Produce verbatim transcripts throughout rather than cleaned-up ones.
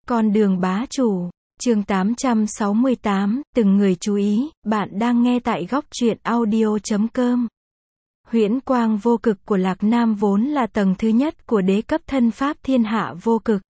Con đường bá chủ, chương tám trăm sáu mươi tám, từng người chú ý, bạn đang nghe tại góc truyện audio chấm com. Huyễn quang vô cực của Lạc Nam vốn là tầng thứ nhất của đế cấp thân pháp thiên hạ vô cực.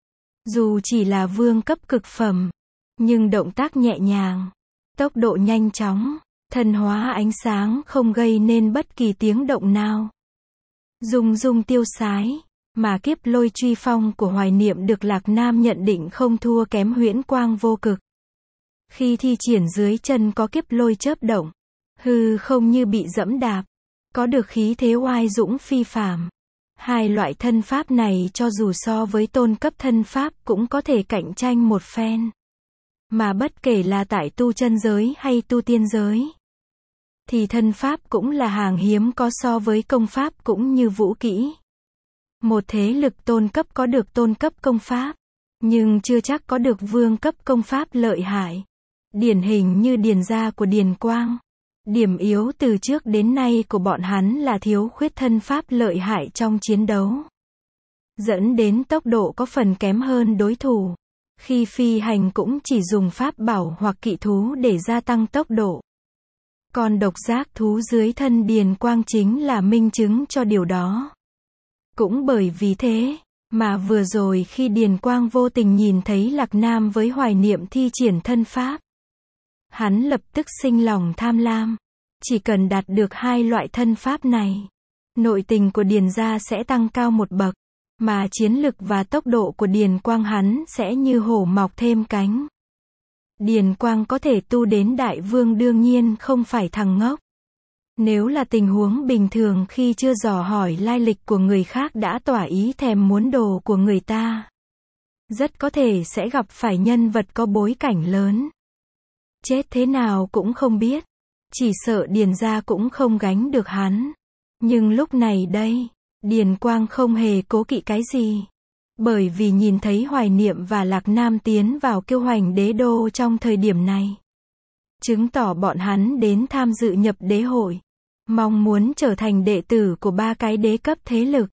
Dù chỉ là vương cấp cực phẩm, nhưng động tác nhẹ nhàng, tốc độ nhanh chóng, thần hóa ánh sáng không gây nên bất kỳ tiếng động nào. Dung dung tiêu sái, mà kiếp lôi truy phong của Hoài Niệm được Lạc Nam nhận định không thua kém huyễn quang vô cực. Khi thi triển dưới chân có kiếp lôi chớp động, hư không như bị dẫm đạp, có được khí thế oai dũng phi phàm. Hai loại thân pháp này cho dù so với tôn cấp thân pháp cũng có thể cạnh tranh một phen. Mà bất kể là tại tu chân giới hay tu tiên giới, thì thân pháp cũng là hàng hiếm có, so với công pháp cũng như vũ kỹ. Một thế lực tôn cấp có được tôn cấp công pháp, nhưng chưa chắc có được vương cấp công pháp lợi hại. Điển hình như Điền gia của Điền Quang. Điểm yếu từ trước đến nay của bọn hắn là thiếu khuyết thân pháp lợi hại trong chiến đấu, dẫn đến tốc độ có phần kém hơn đối thủ. Khi phi hành cũng chỉ dùng pháp bảo hoặc kỵ thú để gia tăng tốc độ. Còn độc giác thú dưới thân Điền Quang chính là minh chứng cho điều đó. Cũng bởi vì thế, mà vừa rồi khi Điền Quang vô tình nhìn thấy Lạc Nam với Hoài Niệm thi triển thân pháp, hắn lập tức sinh lòng tham lam. Chỉ cần đạt được hai loại thân pháp này, nội tình của Điền gia sẽ tăng cao một bậc, mà chiến lực và tốc độ của Điền Quang hắn sẽ như hổ mọc thêm cánh. Điền Quang có thể tu đến đại vương đương nhiên không phải thằng ngốc. Nếu là tình huống bình thường khi chưa dò hỏi lai lịch của người khác đã tỏa ý thèm muốn đồ của người ta, rất có thể sẽ gặp phải nhân vật có bối cảnh lớn. Chết thế nào cũng không biết, chỉ sợ Điền gia cũng không gánh được hắn. Nhưng lúc này đây, Điền Quang không hề cố kỵ cái gì. Bởi vì nhìn thấy Hoài Niệm và Lạc Nam tiến vào Kiêu Hoành đế đô trong thời điểm này, chứng tỏ bọn hắn đến tham dự nhập đế hội, mong muốn trở thành đệ tử của ba cái đế cấp thế lực.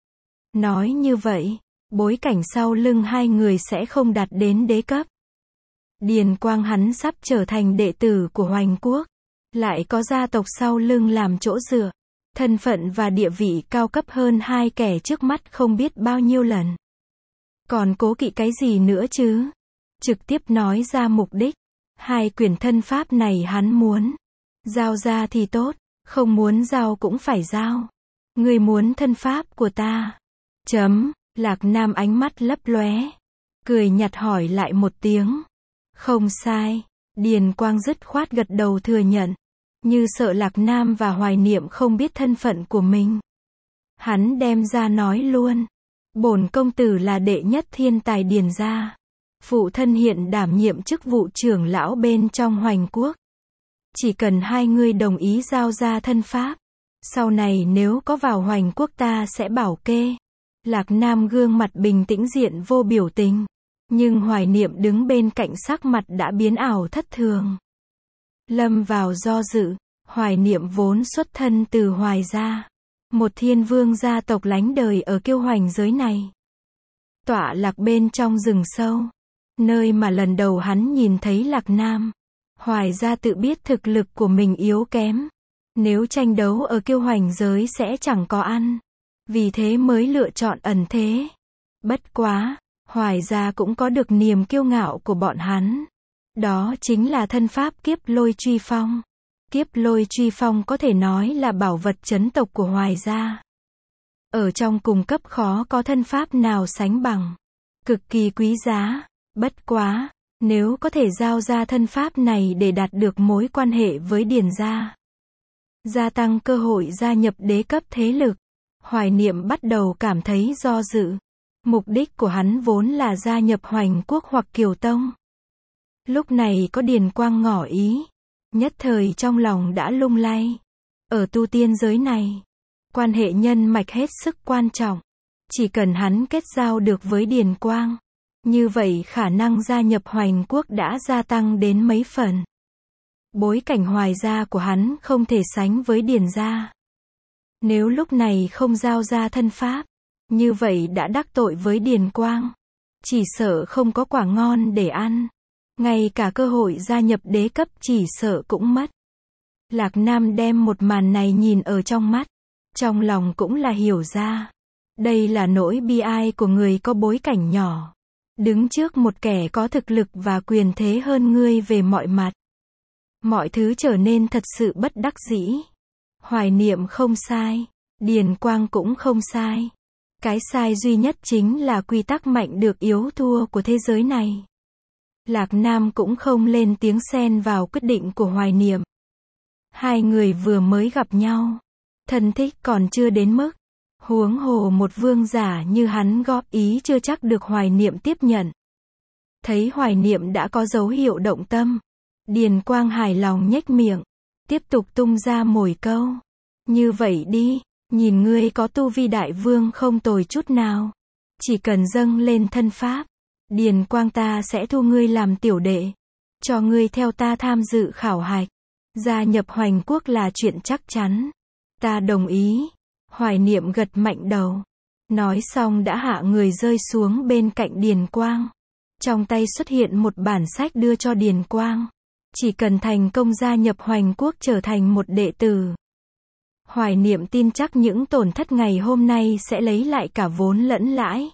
Nói như vậy, bối cảnh sau lưng hai người sẽ không đạt đến đế cấp. Điền Quang hắn sắp trở thành đệ tử của Hoành Quốc, lại có gia tộc sau lưng làm chỗ dựa, thân phận và địa vị cao cấp hơn hai kẻ trước mắt không biết bao nhiêu lần. Còn cố kỵ cái gì nữa chứ? Trực tiếp nói ra mục đích. Hai quyển thân pháp này hắn muốn giao ra thì tốt, không muốn giao cũng phải giao. Người muốn thân pháp của ta? Chấm. Lạc Nam ánh mắt lấp lóe, cười nhạt hỏi lại một tiếng. Không sai. Điền Quang dứt khoát gật đầu thừa nhận, như sợ Lạc Nam và Hoài Niệm không biết thân phận của mình. Hắn đem ra nói luôn. Bổn công tử là đệ nhất thiên tài Điền gia. Phụ thân hiện đảm nhiệm chức vụ trưởng lão bên trong Hoành Quốc. Chỉ cần hai người đồng ý giao ra thân pháp, sau này nếu có vào Hoành Quốc ta sẽ bảo kê. Lạc Nam gương mặt bình tĩnh diện vô biểu tình. Nhưng Hoài Niệm đứng bên cạnh sắc mặt đã biến ảo thất thường. Lâm vào do dự. Hoài Niệm vốn xuất thân từ Hoài gia, một thiên vương gia tộc lánh đời ở Kiêu Hoành giới này, tọa lạc bên trong rừng sâu, nơi mà lần đầu hắn nhìn thấy Lạc Nam. Hoài gia tự biết thực lực của mình yếu kém, nếu tranh đấu ở Kiêu Hoành giới sẽ chẳng có ăn, vì thế mới lựa chọn ẩn thế. Bất quá, Hoài gia cũng có được niềm kiêu ngạo của bọn hắn, đó chính là thân pháp kiếp lôi truy phong. Kiếp lôi truy phong có thể nói là bảo vật chấn tộc của Hoài gia. Ở trong cùng cấp khó có thân pháp nào sánh bằng, cực kỳ quý giá. Bất quá, nếu có thể giao ra thân pháp này để đạt được mối quan hệ với Điền gia, gia tăng cơ hội gia nhập đế cấp thế lực, Hoài Niệm bắt đầu cảm thấy do dự. Mục đích của hắn vốn là gia nhập Hoành Quốc hoặc Kiều Tông. Lúc này có Điền Quang ngỏ ý, nhất thời trong lòng đã lung lay. Ở tu tiên giới này, quan hệ nhân mạch hết sức quan trọng. Chỉ cần hắn kết giao được với Điền Quang, như vậy khả năng gia nhập Hoành Quốc đã gia tăng đến mấy phần. Bối cảnh Hoài gia của hắn không thể sánh với Điền gia. Nếu lúc này không giao ra thân pháp, như vậy đã đắc tội với Điền Quang. chỉ sợ không có quả ngon để ăn. Ngay cả cơ hội gia nhập đế cấp chỉ sợ cũng mất. Lạc Nam đem một màn này nhìn ở trong mắt. Trong lòng cũng là hiểu ra. Đây là nỗi bi ai của người có bối cảnh nhỏ. Đứng trước một kẻ có thực lực và quyền thế hơn ngươi về mọi mặt. Mọi thứ trở nên thật sự bất đắc dĩ. Hoài Niệm không sai. Điền Quang cũng không sai. Cái sai duy nhất chính là quy tắc mạnh được yếu thua của thế giới này. Lạc Nam cũng không lên tiếng xen vào quyết định của Hoài Niệm. Hai người vừa mới gặp nhau. Thân thích còn chưa đến mức. Huống hồ một vương giả như hắn góp ý chưa chắc được Hoài Niệm tiếp nhận. Thấy Hoài Niệm đã có dấu hiệu động tâm. Điền Quang hài lòng nhếch miệng. Tiếp tục tung ra mồi câu. Như vậy đi, nhìn ngươi có tu vi đại vương không tồi chút nào. Chỉ cần dâng lên thân pháp. Điền Quang ta sẽ thu ngươi làm tiểu đệ. Cho ngươi theo ta tham dự khảo hạch. Gia nhập Hoành Quốc là chuyện chắc chắn. Ta đồng ý. Hoài Niệm gật mạnh đầu. Nói xong đã hạ người rơi xuống bên cạnh Điền Quang. Trong tay xuất hiện một bản sách đưa cho Điền Quang. Chỉ cần thành công gia nhập Hoành Quốc trở thành một đệ tử. Hoài Niệm tin chắc những tổn thất ngày hôm nay sẽ lấy lại cả vốn lẫn lãi.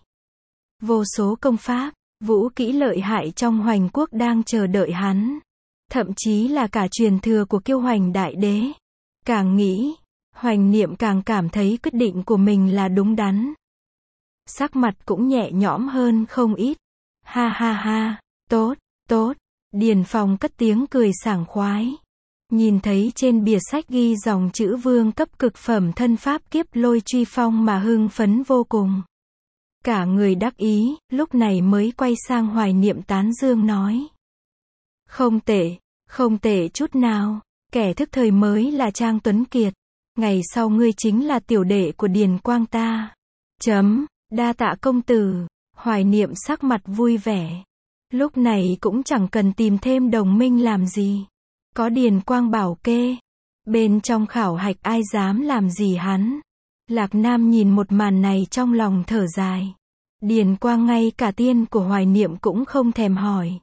Vô số công pháp, vũ kỹ lợi hại trong Hoành Quốc đang chờ đợi hắn. Thậm chí là cả truyền thừa của Kiêu Hoành Đại Đế. Càng nghĩ, Hoành Niệm càng cảm thấy quyết định của mình là đúng đắn. Sắc mặt cũng nhẹ nhõm hơn không ít. Ha ha ha, tốt, tốt. Điền Phong cất tiếng cười sảng khoái. Nhìn thấy trên bìa sách ghi dòng chữ vương cấp cực phẩm thân pháp Kiếp Lôi Truy Phong mà hưng phấn vô cùng. Cả người đắc ý, lúc này mới quay sang Hoài Niệm tán dương nói. Không tệ, không tệ chút nào, kẻ thức thời mới là Trang Tuấn Kiệt. Ngày sau ngươi chính là tiểu đệ của Điền Quang ta. Chấm, đa tạ công tử. Hoài Niệm sắc mặt vui vẻ. Lúc này cũng chẳng cần tìm thêm đồng minh làm gì. Có Điền Quang bảo kê. Bên trong khảo hạch ai dám làm gì hắn. Lạc Nam nhìn một màn này trong lòng thở dài. Điền Quang ngay cả tiên của Hoài Niệm cũng không thèm hỏi.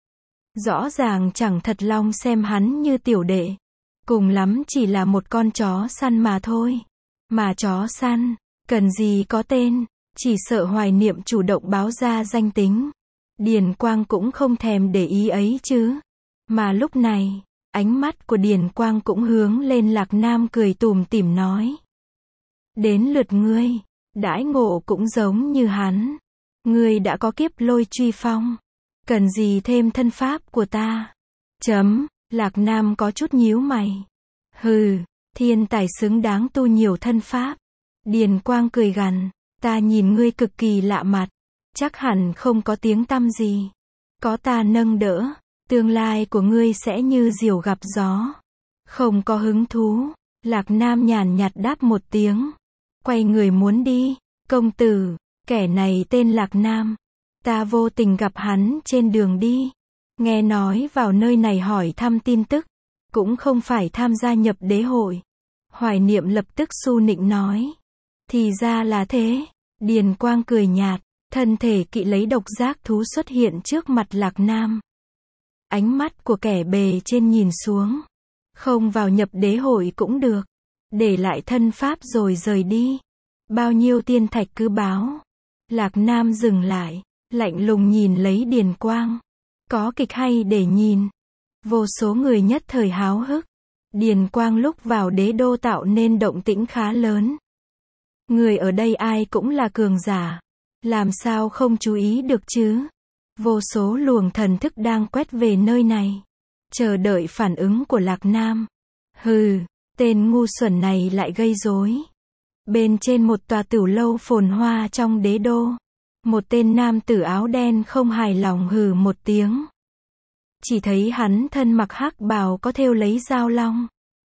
Rõ ràng chẳng thật lòng xem hắn như tiểu đệ. Cùng lắm chỉ là một con chó săn mà thôi. Mà chó săn, cần gì có tên, chỉ sợ Hoài Niệm chủ động báo ra danh tính. Điền Quang cũng không thèm để ý ấy chứ. Mà lúc này, ánh mắt của Điền Quang cũng hướng lên Lạc Nam cười tủm tỉm nói. Đến lượt ngươi, đãi ngộ cũng giống như hắn. Ngươi đã có Kiếp Lôi Truy Phong. Cần gì thêm thân pháp của ta? Chấm, Lạc Nam có chút nhíu mày. Hừ, thiên tài xứng đáng tu nhiều thân pháp. Điền Quang cười gằn, ta nhìn ngươi cực kỳ lạ mặt. Chắc hẳn không có tiếng tăm gì. Có ta nâng đỡ, tương lai của ngươi sẽ như diều gặp gió. Không có hứng thú. Lạc Nam nhàn nhạt đáp một tiếng. Quay người muốn đi. Công tử, kẻ này tên Lạc Nam. Ta vô tình gặp hắn trên đường đi. Nghe nói vào nơi này hỏi thăm tin tức. Cũng không phải tham gia nhập đế hội. Hoài Niệm lập tức su nịnh nói. Thì ra là thế. Điền Quang cười nhạt. Thân thể kỵ lấy độc giác thú xuất hiện trước mặt Lạc Nam. Ánh mắt của kẻ bề trên nhìn xuống. Không vào nhập đế hội cũng được. Để lại thân pháp rồi rời đi. Bao nhiêu tiên thạch cứ báo. Lạc Nam dừng lại. Lạnh lùng nhìn lấy Điền Quang. Có kịch hay để nhìn. Vô số người nhất thời háo hức. Điền Quang lúc vào đế đô tạo nên động tĩnh khá lớn. Người ở đây ai cũng là cường giả. Làm sao không chú ý được chứ? Vô số luồng thần thức đang quét về nơi này. Chờ đợi phản ứng của Lạc Nam. Hừ, tên ngu xuẩn này lại gây rối. Bên trên một tòa tửu lâu phồn hoa trong đế đô. Một tên nam tử áo đen không hài lòng hừ một tiếng. Chỉ thấy hắn thân mặc hắc bào có thêu lấy dao long.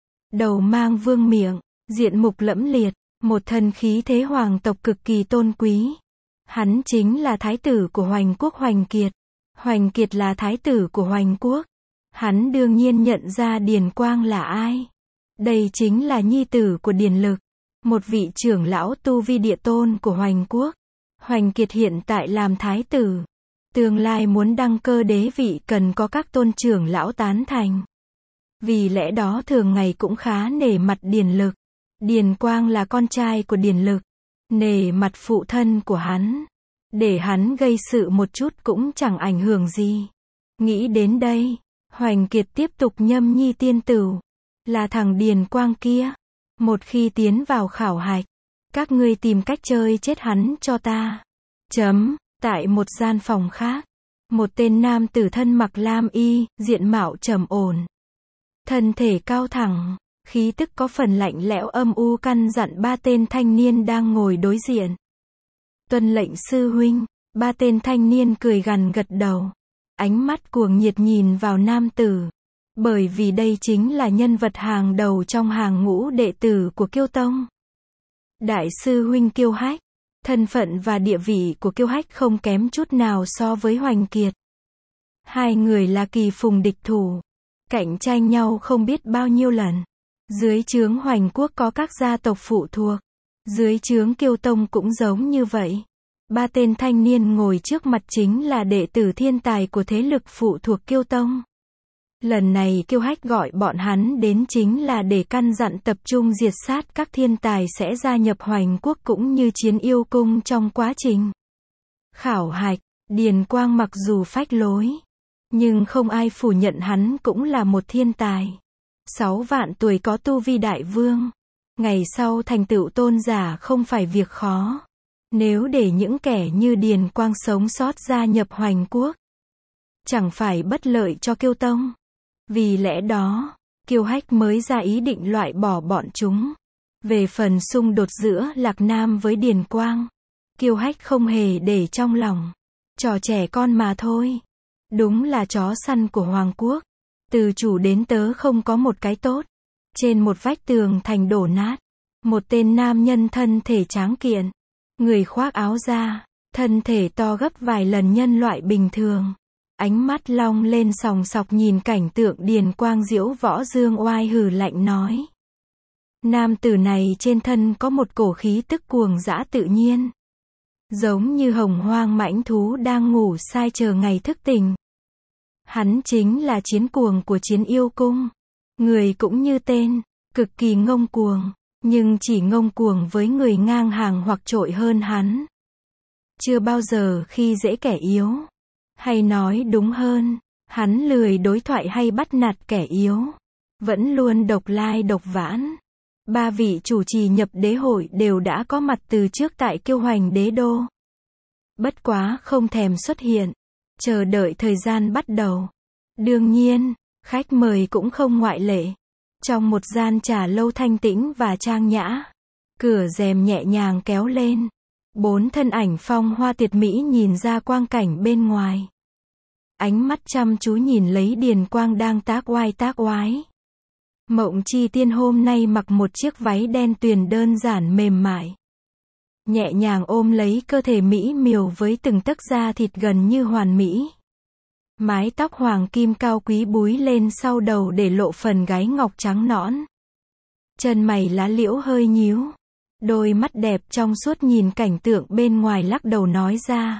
Đầu mang vương miệng, diện mục lẫm liệt, một thân khí thế hoàng tộc cực kỳ tôn quý. Hắn chính là thái tử của Hoành Quốc Hoành Kiệt. Hoành Kiệt là thái tử của Hoành Quốc. Hắn đương nhiên nhận ra Điền Quang là ai. Đây chính là nhi tử của Điền Lực, một vị trưởng lão tu vi địa tôn của Hoành Quốc. Hoành Kiệt hiện tại làm thái tử. Tương lai muốn đăng cơ đế vị cần có các tôn trưởng lão tán thành. Vì lẽ đó thường ngày cũng khá nể mặt Điền Lực. Điền Quang là con trai của Điền Lực. Nể mặt phụ thân của hắn. Để hắn gây sự một chút cũng chẳng ảnh hưởng gì. Nghĩ đến đây, Hoành Kiệt tiếp tục nhâm nhi tiên tử. Là thằng Điền Quang kia. Một khi tiến vào khảo hạch, các ngươi tìm cách chơi chết hắn cho ta. Chấm. Tại một gian phòng khác, một tên nam tử thân mặc lam y, diện mạo trầm ổn. Thân thể cao thẳng, khí tức có phần lạnh lẽo âm u căn dặn ba tên thanh niên đang ngồi đối diện. Tuân lệnh sư huynh. Ba tên thanh niên cười gằn gật đầu. Ánh mắt cuồng nhiệt nhìn vào nam tử. Bởi vì đây chính là nhân vật hàng đầu trong hàng ngũ đệ tử của Kiêu Tông. Đại sư huynh Kiêu Hách. Thân phận và địa vị của Kiêu Hách không kém chút nào so với Hoành Kiệt. Hai người là kỳ phùng địch thủ. Cạnh tranh nhau không biết bao nhiêu lần. Dưới trướng Hoành Quốc có các gia tộc phụ thuộc. Dưới trướng Kiêu Tông cũng giống như vậy. Ba tên thanh niên ngồi trước mặt chính là đệ tử thiên tài của thế lực phụ thuộc Kiêu Tông. Lần này Kiêu Hách gọi bọn hắn đến chính là để căn dặn tập trung diệt sát các thiên tài sẽ gia nhập Hoành Quốc cũng như Chiến Yêu Cung trong quá trình khảo hạch. Điền Quang mặc dù phách lối, nhưng không ai phủ nhận hắn cũng là một thiên tài. Sáu vạn tuổi có tu vi đại vương. Ngày sau thành tựu tôn giả không phải việc khó. Nếu để những kẻ như Điền Quang sống sót gia nhập Hoành Quốc, chẳng phải bất lợi cho Kiêu Tông. Vì lẽ đó, Kiêu Hách mới ra ý định loại bỏ bọn chúng. Về phần xung đột giữa Lạc Nam với Điền Quang, Kiêu Hách không hề để trong lòng. Trò trẻ con mà thôi. Đúng là chó săn của Hoàng Quốc. Từ chủ đến tớ không có một cái tốt. Trên một vách tường thành đổ nát, một tên nam nhân thân thể tráng kiện. Người khoác áo da, thân thể to gấp vài lần nhân loại bình thường. Ánh mắt long lên sòng sọc nhìn cảnh tượng Điền Quang diễu võ dương oai hừ lạnh nói. Nam tử này trên thân có một cổ khí tức cuồng dã tự nhiên. Giống như hồng hoang mãnh thú đang ngủ say chờ ngày thức tỉnh. Hắn chính là chiến cuồng của Chiến Yêu Cung. Người cũng như tên, cực kỳ ngông cuồng, nhưng chỉ ngông cuồng với người ngang hàng hoặc trội hơn hắn. Chưa bao giờ khi dễ kẻ yếu. Hay nói đúng hơn, hắn lười đối thoại hay bắt nạt kẻ yếu. Vẫn luôn độc lai độc vãn. Ba vị chủ trì nhập đế hội đều đã có mặt từ trước tại Kiêu Hoành đế đô. Bất quá không thèm xuất hiện. Chờ đợi thời gian bắt đầu. Đương nhiên, khách mời cũng không ngoại lệ. Trong một gian trà lâu thanh tĩnh và trang nhã, cửa rèm nhẹ nhàng kéo lên. Bốn thân ảnh phong hoa tuyệt mỹ nhìn ra quang cảnh bên ngoài. Ánh mắt chăm chú nhìn lấy Điền Quang đang tác oai tác oái. Mộng Chi Tiên hôm nay mặc một chiếc váy đen tuyền đơn giản mềm mại. Nhẹ nhàng ôm lấy cơ thể mỹ miều với từng tấc da thịt gần như hoàn mỹ. Mái tóc hoàng kim cao quý búi lên sau đầu để lộ phần gáy ngọc trắng nõn. Chân mày lá liễu hơi nhíu. Đôi mắt đẹp trong suốt nhìn cảnh tượng bên ngoài lắc đầu nói ra.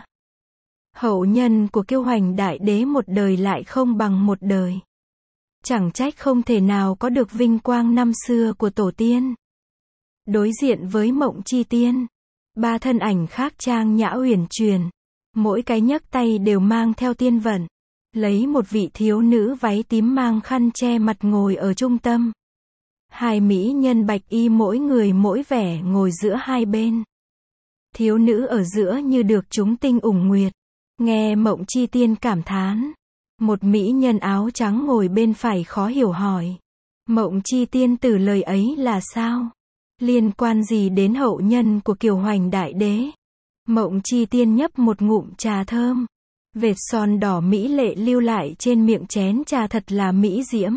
Hậu nhân của Kiêu Hoành đại đế một đời lại không bằng một đời. Chẳng trách không thể nào có được vinh quang năm xưa của tổ tiên. Đối diện với Mộng Chi Tiên, ba thân ảnh khác trang nhã uyển chuyển. Mỗi cái nhấc tay đều mang theo tiên vận. Lấy một vị thiếu nữ váy tím mang khăn che mặt ngồi ở trung tâm. Hai mỹ nhân bạch y mỗi người mỗi vẻ ngồi giữa hai bên. Thiếu nữ ở giữa như được chúng tinh ủng nguyệt. Nghe Mộng Chi Tiên cảm thán. Một mỹ nhân áo trắng ngồi bên phải khó hiểu hỏi. Mộng Chi Tiên tử lời ấy là sao? Liên quan gì đến hậu nhân của Kiều Hoành đại đế? Mộng Chi Tiên nhấp một ngụm trà thơm. Vệt son đỏ mỹ lệ lưu lại trên miệng chén trà thật là mỹ diễm.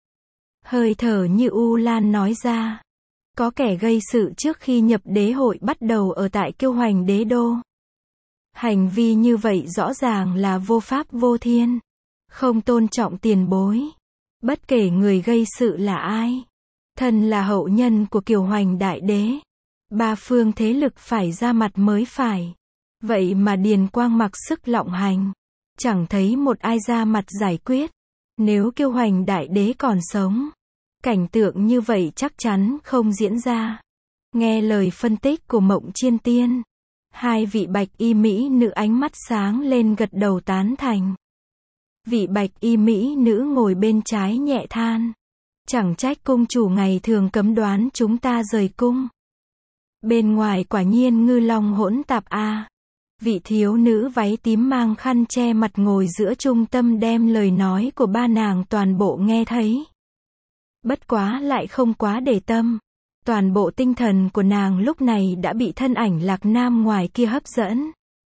Hơi thở như u lan nói ra. Có kẻ gây sự trước khi nhập đế hội bắt đầu ở tại Kiêu Hoành đế đô. Hành vi như vậy rõ ràng là vô pháp vô thiên. Không tôn trọng tiền bối. Bất kể người gây sự là ai. Thân là hậu nhân của Kiều Hoành đại đế. Ba phương thế lực phải ra mặt mới phải. Vậy mà Điền Quang mặc sức lọng hành. Chẳng thấy một ai ra mặt giải quyết. Nếu Kiêu Hoành đại đế còn sống, cảnh tượng như vậy chắc chắn không diễn ra. Nghe lời phân tích của Mộng Chiên Tiên, hai vị bạch y mỹ nữ ánh mắt sáng lên gật đầu tán thành. Vị bạch y mỹ nữ ngồi bên trái nhẹ than. Chẳng trách cung chủ ngày thường cấm đoán chúng ta rời cung. Bên ngoài quả nhiên ngư long hỗn tạp a. À. Vị thiếu nữ váy tím mang khăn che mặt ngồi giữa trung tâm đem lời nói của ba nàng toàn bộ nghe thấy. Bất quá lại không quá để tâm. Toàn bộ tinh thần của nàng lúc này đã bị thân ảnh Lạc Nam ngoài kia hấp dẫn.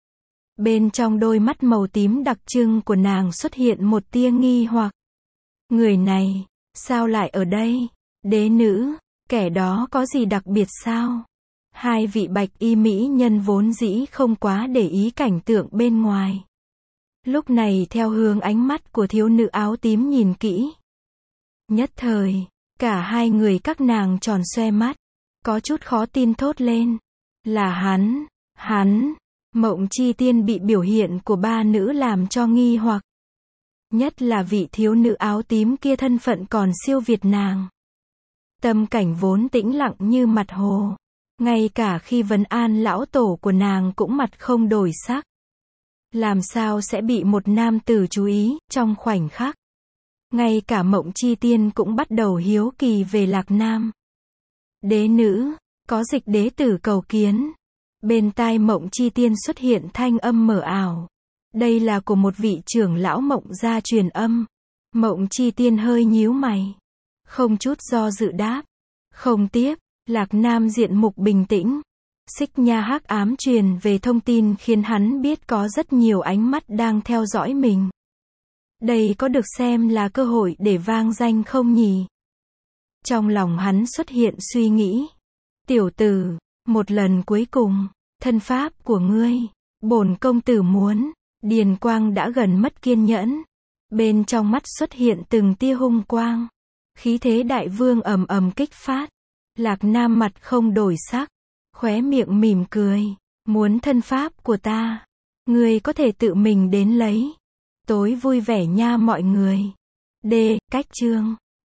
Bên trong đôi mắt màu tím đặc trưng của nàng xuất hiện một tia nghi hoặc. Người này, sao lại ở đây? Đế nữ, kẻ đó có gì đặc biệt sao? Hai vị bạch y mỹ nhân vốn dĩ không quá để ý cảnh tượng bên ngoài. Lúc này theo hướng ánh mắt của thiếu nữ áo tím nhìn kỹ. Nhất thời, cả hai người các nàng tròn xoe mắt, có chút khó tin thốt lên. Là hắn, hắn. Mộng Chi Tiên bị biểu hiện của ba nữ làm cho nghi hoặc. Nhất là vị thiếu nữ áo tím kia thân phận còn siêu việt nàng. Tâm cảnh vốn tĩnh lặng như mặt hồ. Ngay cả khi vấn an lão tổ của nàng cũng mặt không đổi sắc. Làm sao sẽ bị một nam tử chú ý, trong khoảnh khắc. Ngay cả Mộng Chi Tiên cũng bắt đầu hiếu kỳ về Lạc Nam. Đế nữ, có dịch đế tử cầu kiến. Bên tai Mộng Chi Tiên xuất hiện thanh âm mờ ảo. Đây là của một vị trưởng lão Mộng gia truyền âm. Mộng Chi Tiên hơi nhíu mày. Không chút do dự đáp. Không tiếp. Lạc Nam diện mục bình tĩnh. Xích Nha hắc ám truyền về thông tin khiến hắn biết có rất nhiều ánh mắt đang theo dõi mình. Đây có được xem là cơ hội để vang danh không nhỉ? Trong lòng hắn xuất hiện suy nghĩ. Tiểu tử, một lần cuối cùng, thân pháp của ngươi, bổn công tử muốn. Điền Quang đã gần mất kiên nhẫn. Bên trong mắt xuất hiện từng tia hung quang. Khí thế đại vương ầm ầm kích phát. Lạc Nam mặt không đổi sắc, khóe miệng mỉm cười. Muốn thân pháp của ta, ngươi có thể tự mình đến lấy. Tối vui vẻ nha mọi người. D. Cách chương